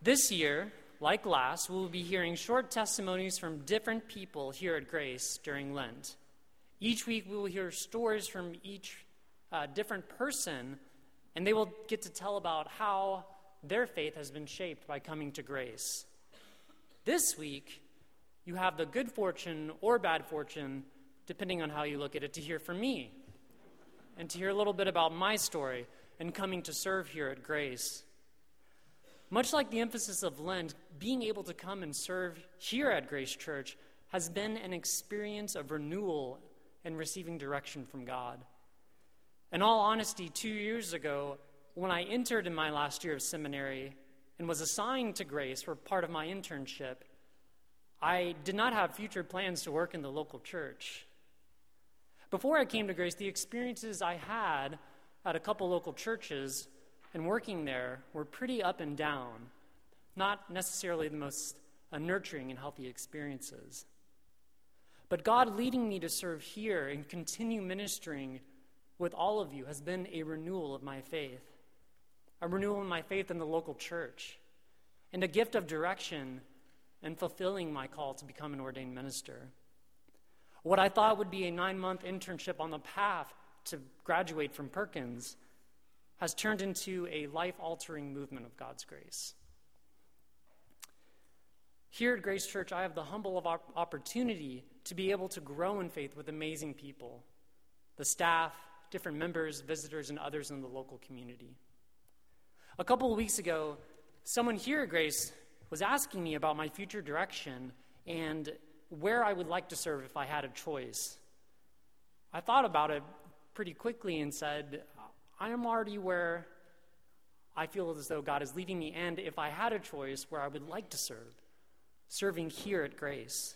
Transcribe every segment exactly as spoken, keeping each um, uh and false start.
This year, like last, we will be hearing short testimonies from different people here at Grace during Lent. Each week, we will hear stories from each uh, different person, and they will get to tell about how their faith has been shaped by coming to Grace. This week, you have the good fortune or bad fortune, depending on how you look at it, to hear from me and to hear a little bit about my story and coming to serve here at Grace. Much like the emphasis of Lent, being able to come and serve here at Grace Church has been an experience of renewal and receiving direction from God. In all honesty, two years ago, when I entered in my last year of seminary and was assigned to Grace for part of my internship, I did not have future plans to work in the local church. Before I came to Grace, the experiences I had at a couple local churches and working there were pretty up and down, not necessarily the most uh, nurturing and healthy experiences. But God leading me to serve here and continue ministering with all of you has been a renewal of my faith, a renewal in my faith in the local church, and a gift of direction and fulfilling my call to become an ordained minister. What I thought would be a nine-month internship on the path to graduate from Perkins has turned into a life-altering movement of God's grace. Here at Grace Church, I have the humble of op- opportunity to be able to grow in faith with amazing people, the staff, different members, visitors, and others in the local community. A couple of weeks ago, someone here at Grace was asking me about my future direction and where I would like to serve if I had a choice. I thought about it pretty quickly and said, I am already where I feel as though God is leading me, and if I had a choice, where I would like to serve, serving here at Grace.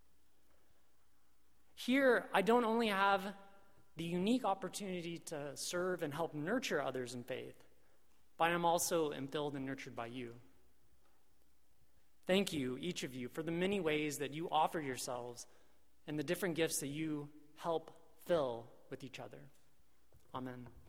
Here, I don't only have the unique opportunity to serve and help nurture others in faith, but I'm also filled and nurtured by you. Thank you, each of you, for the many ways that you offer yourselves and the different gifts that you help fill with each other. Amen.